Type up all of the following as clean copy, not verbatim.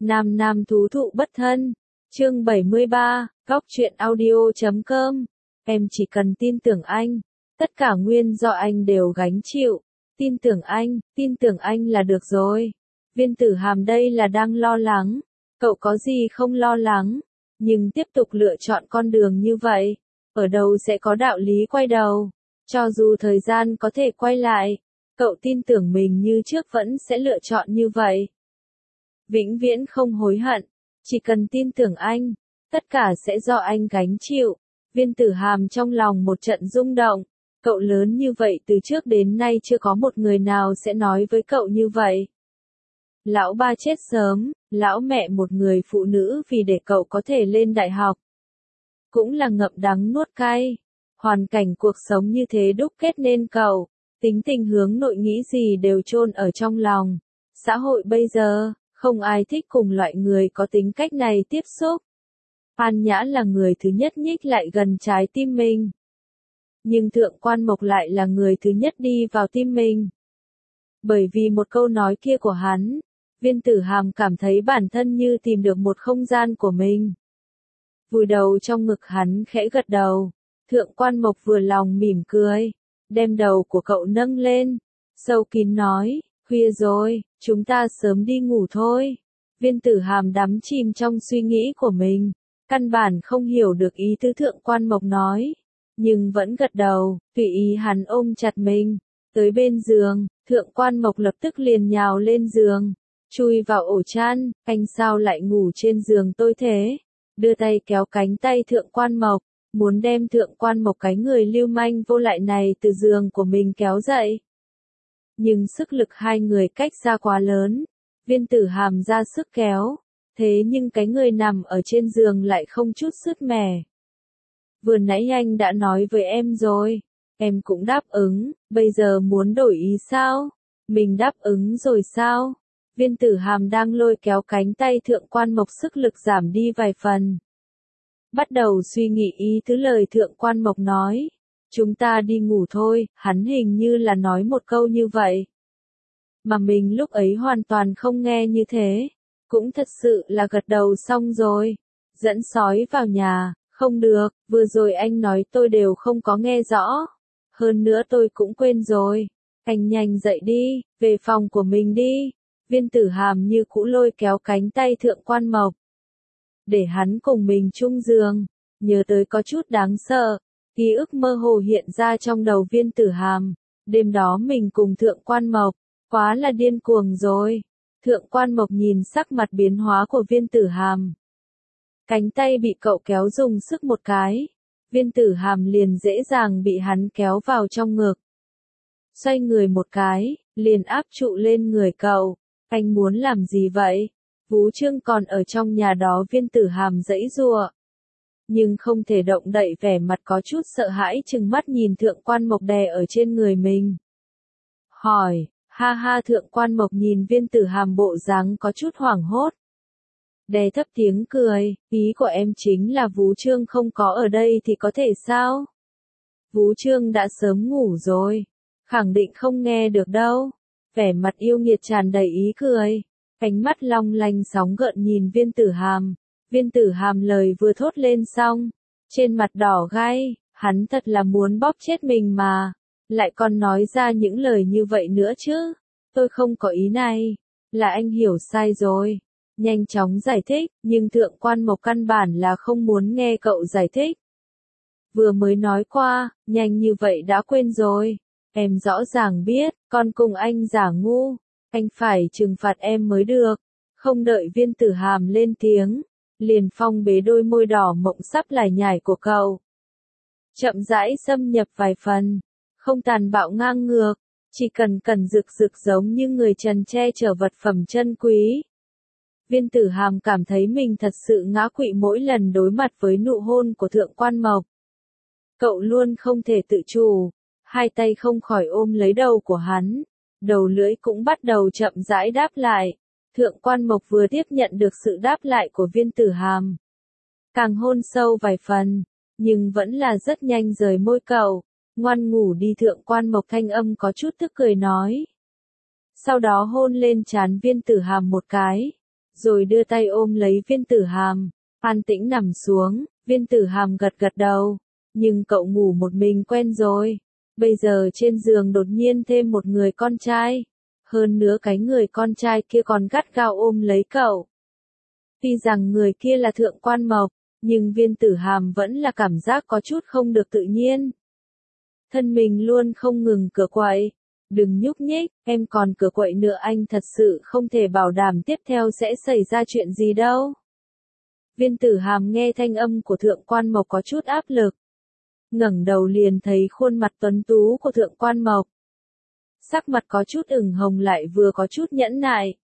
Nam nam thú thụ bất thân. Chương 73, Góc truyện audio.com. Em chỉ cần tin tưởng anh. Tất cả nguyên do anh đều gánh chịu. Tin tưởng anh là được rồi. Viên Tử Hàm đây là đang lo lắng. Cậu có gì không lo lắng. Nhưng tiếp tục lựa chọn con đường như vậy. Ở đâu sẽ có đạo lý quay đầu. Cho dù thời gian có thể quay lại. Cậu tin tưởng mình như trước vẫn sẽ lựa chọn như vậy. Vĩnh viễn không hối hận. Chỉ cần tin tưởng anh. Tất cả sẽ do anh gánh chịu. Viên Tử Hàm trong lòng một trận rung động. Cậu lớn như vậy từ trước đến nay chưa có một người nào sẽ nói với cậu như vậy. Lão ba chết sớm, lão mẹ một người phụ nữ vì để cậu có thể lên đại học. Cũng là ngậm đắng nuốt cay. Hoàn cảnh cuộc sống như thế đúc kết nên cậu. Tính tình hướng nội nghĩ gì đều chôn ở trong lòng. Xã hội bây giờ, không ai thích cùng loại người có tính cách này tiếp xúc. An Nhã là người thứ nhất nhích lại gần trái tim mình. Nhưng Thượng Quan Mộc lại là người thứ nhất đi vào tim mình. Bởi vì một câu nói kia của hắn, Viên Tử Hàm cảm thấy bản thân như tìm được một không gian của mình. Vùi đầu trong ngực hắn khẽ gật đầu. Thượng Quan Mộc vừa lòng mỉm cười, đem đầu của cậu nâng lên, sâu kín nói, khuya rồi, chúng ta sớm đi ngủ thôi. Viên Tử Hàm đắm chìm trong suy nghĩ của mình, căn bản không hiểu được ý tứ Thượng Quan Mộc nói, nhưng vẫn gật đầu, tùy ý hắn ôm chặt mình. Tới bên giường, Thượng Quan Mộc lập tức liền nhào lên giường, chui vào ổ chăn, anh sao lại ngủ trên giường tôi thế? Đưa tay kéo cánh tay Thượng Quan Mộc, muốn đem Thượng Quan Mộc cái người lưu manh vô lại này từ giường của mình kéo dậy. Nhưng sức lực hai người cách ra quá lớn, Viên Tử Hàm ra sức kéo, thế nhưng cái người nằm ở trên giường lại không chút sứt mẻ. Vừa nãy anh đã nói với em rồi, em cũng đáp ứng, bây giờ muốn đổi ý sao? Mình đáp ứng rồi sao? Viên Tử Hàm đang lôi kéo cánh tay Thượng Quan Mộc, sức lực giảm đi vài phần. Bắt đầu suy nghĩ ý tứ lời Thượng Quan Mộc nói. Chúng ta đi ngủ thôi, hắn hình như là nói một câu như vậy. Mà mình lúc ấy hoàn toàn không nghe như thế. Cũng thật sự là gật đầu xong rồi. Dẫn sói vào nhà, không được, vừa rồi anh nói tôi đều không có nghe rõ. Hơn nữa tôi cũng quên rồi. Anh nhanh dậy đi, về phòng của mình đi. Viên Tử Hàm như cũ lôi kéo cánh tay Thượng Quan Mộc. Để hắn cùng mình chung giường, nhớ tới có chút đáng sợ. Ký ức mơ hồ hiện ra trong đầu Viên Tử Hàm. Đêm đó mình cùng Thượng Quan Mộc, quá là điên cuồng rồi. Thượng Quan Mộc nhìn sắc mặt biến hóa của Viên Tử Hàm. Cánh tay bị cậu kéo dùng sức một cái. Viên Tử Hàm liền dễ dàng bị hắn kéo vào trong ngực. Xoay người một cái, liền áp trụ lên người cậu. Anh muốn làm gì vậy? Vú Trương còn ở trong nhà đó. Viên Tử Hàm giãy giụa, nhưng không thể động đậy, vẻ mặt có chút sợ hãi trừng mắt nhìn Thượng Quan Mộc đè ở trên người mình. Hỏi, ha ha. Thượng Quan Mộc nhìn Viên Tử Hàm bộ dáng có chút hoảng hốt. Đè thấp tiếng cười, ý của em chính là Vú Trương không có ở đây thì có thể sao? Vú Trương đã sớm ngủ rồi, khẳng định không nghe được đâu. Vẻ mặt yêu nghiệt tràn đầy ý cười, ánh mắt long lanh sóng gợn nhìn Viên Tử Hàm. Viên Tử Hàm lời vừa thốt lên xong, trên mặt đỏ gai, hắn thật là muốn bóp chết mình mà, lại còn nói ra những lời như vậy nữa chứ. Tôi không có ý này, là anh hiểu sai rồi. Nhanh chóng giải thích, nhưng Thượng Quan Mộc căn bản là không muốn nghe cậu giải thích. Vừa mới nói qua, nhanh như vậy đã quên rồi. Em rõ ràng biết, con cùng anh giả ngu, anh phải trừng phạt em mới được. Không đợi Viên Tử Hàm lên tiếng, liền phong bế đôi môi đỏ mộng sắp lải nhải của cậu. Chậm rãi xâm nhập vài phần, không tàn bạo ngang ngược, chỉ cần rực rực giống như người trần che chở vật phẩm chân quý. Viên Tử Hàm cảm thấy mình thật sự ngã quỵ mỗi lần đối mặt với nụ hôn của Thượng Quan Mộc. Cậu luôn không thể tự chủ, hai tay không khỏi ôm lấy đầu của hắn, đầu lưỡi cũng bắt đầu chậm rãi đáp lại. Thượng Quan Mộc vừa tiếp nhận được sự đáp lại của Viên Tử Hàm, càng hôn sâu vài phần, nhưng vẫn là rất nhanh rời môi cậu. Ngoan ngủ đi. Thượng Quan Mộc thanh âm có chút tức cười nói. Sau đó hôn lên trán Viên Tử Hàm một cái. rồi đưa tay ôm lấy Viên Tử Hàm, an tĩnh nằm xuống. Viên Tử Hàm gật gật đầu, nhưng cậu ngủ một mình quen rồi, bây giờ trên giường đột nhiên thêm một người con trai, hơn nữa cái người con trai kia còn gắt gao ôm lấy cậu. Tuy rằng người kia là Thượng Quan Mộc, nhưng Viên Tử Hàm vẫn là cảm giác có chút không được tự nhiên. Thân mình luôn không ngừng cựa quậy. Đừng nhúc nhích, em còn cựa quậy nữa, anh thật sự không thể bảo đảm tiếp theo sẽ xảy ra chuyện gì đâu. Viên Tử Hàm nghe thanh âm của Thượng Quan Mộc có chút áp lực. Ngẩng đầu liền thấy khuôn mặt tuấn tú của Thượng Quan Mộc. Sắc mặt có chút ửng hồng lại vừa có chút nhẫn nại.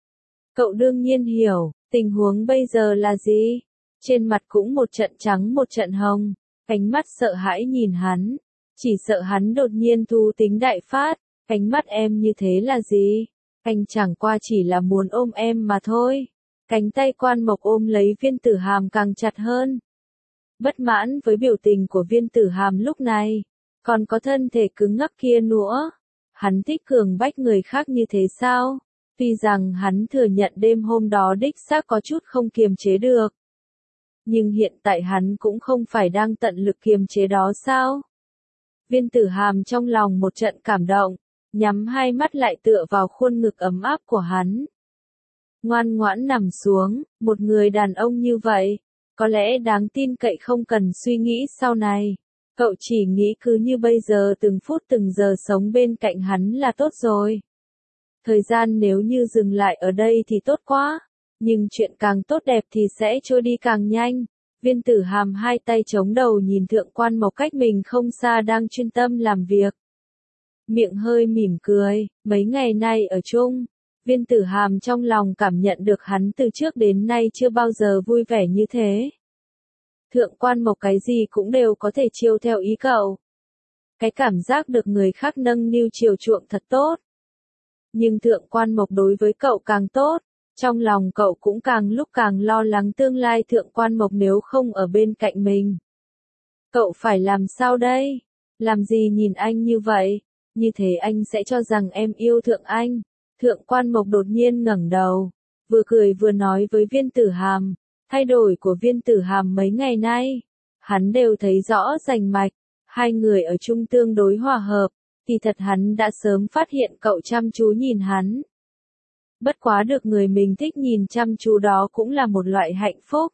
Cậu đương nhiên hiểu, tình huống bây giờ là gì? Trên mặt cũng một trận trắng một trận hồng, ánh mắt sợ hãi nhìn hắn. Chỉ sợ hắn đột nhiên thú tính đại phát, ánh mắt em như thế là gì? Anh chẳng qua chỉ là muốn ôm em mà thôi. Cánh tay Quan Mộc ôm lấy Viên Tử Hàm càng chặt hơn. Bất mãn với biểu tình của Viên Tử Hàm lúc này, còn có thân thể cứng ngắc kia nữa. Hắn thích cường bách người khác như thế sao? Tuy rằng hắn thừa nhận đêm hôm đó đích xác có chút không kiềm chế được. Nhưng hiện tại hắn cũng không phải đang tận lực kiềm chế đó sao? Viên Tử Hàm trong lòng một trận cảm động, nhắm hai mắt lại tựa vào khuôn ngực ấm áp của hắn. Ngoan ngoãn nằm xuống, một người đàn ông như vậy, có lẽ đáng tin cậy không cần suy nghĩ sau này. Cậu chỉ nghĩ cứ như bây giờ từng phút từng giờ sống bên cạnh hắn là tốt rồi. Thời gian nếu như dừng lại ở đây thì tốt quá, nhưng chuyện càng tốt đẹp thì sẽ trôi đi càng nhanh. Viên Tử Hàm hai tay chống đầu nhìn Thượng Quan Mộc cách mình không xa đang chuyên tâm làm việc. Miệng hơi mỉm cười, mấy ngày nay ở chung, Viên Tử Hàm trong lòng cảm nhận được hắn từ trước đến nay chưa bao giờ vui vẻ như thế. Thượng Quan Mộc cái gì cũng đều có thể chiều theo ý cậu. Cái cảm giác được người khác nâng niu chiều chuộng thật tốt. Nhưng Thượng Quan Mộc đối với cậu càng tốt, trong lòng cậu cũng càng lúc càng lo lắng tương lai Thượng Quan Mộc nếu không ở bên cạnh mình. Cậu phải làm sao đây? Làm gì nhìn anh như vậy? Như thế anh sẽ cho rằng em yêu Thượng anh. Thượng Quan Mộc đột nhiên ngẩng đầu, vừa cười vừa nói với Viên Tử Hàm. Thay đổi của Viên Tử Hàm mấy ngày nay, hắn đều thấy rõ rành mạch, hai người ở chung tương đối hòa hợp, thì thật hắn đã sớm phát hiện cậu chăm chú nhìn hắn. Bất quá được người mình thích nhìn chăm chú đó cũng là một loại hạnh phúc.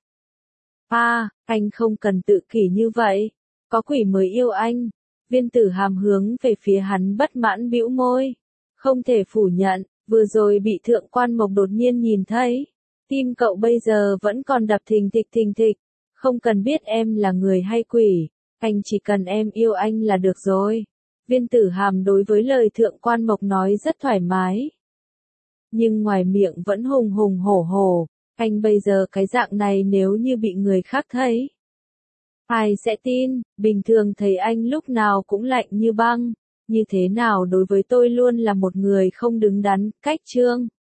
Anh không cần tự kỷ như vậy, có quỷ mới yêu anh. Viên Tử Hàm hướng về phía hắn bất mãn bĩu môi, không thể phủ nhận, vừa rồi bị Thượng Quan Mộc đột nhiên nhìn thấy. Tim cậu bây giờ vẫn còn đập thình thịch, không cần biết em là người hay quỷ, anh chỉ cần em yêu anh là được rồi. Viên Tử Hàm đối với lời Thượng Quan Mộc nói rất thoải mái. Nhưng ngoài miệng vẫn hùng hùng hổ hổ, anh bây giờ cái dạng này nếu như bị người khác thấy. Ai sẽ tin, bình thường thấy anh lúc nào cũng lạnh như băng, như thế nào đối với tôi luôn là một người không đứng đắn, cách chương.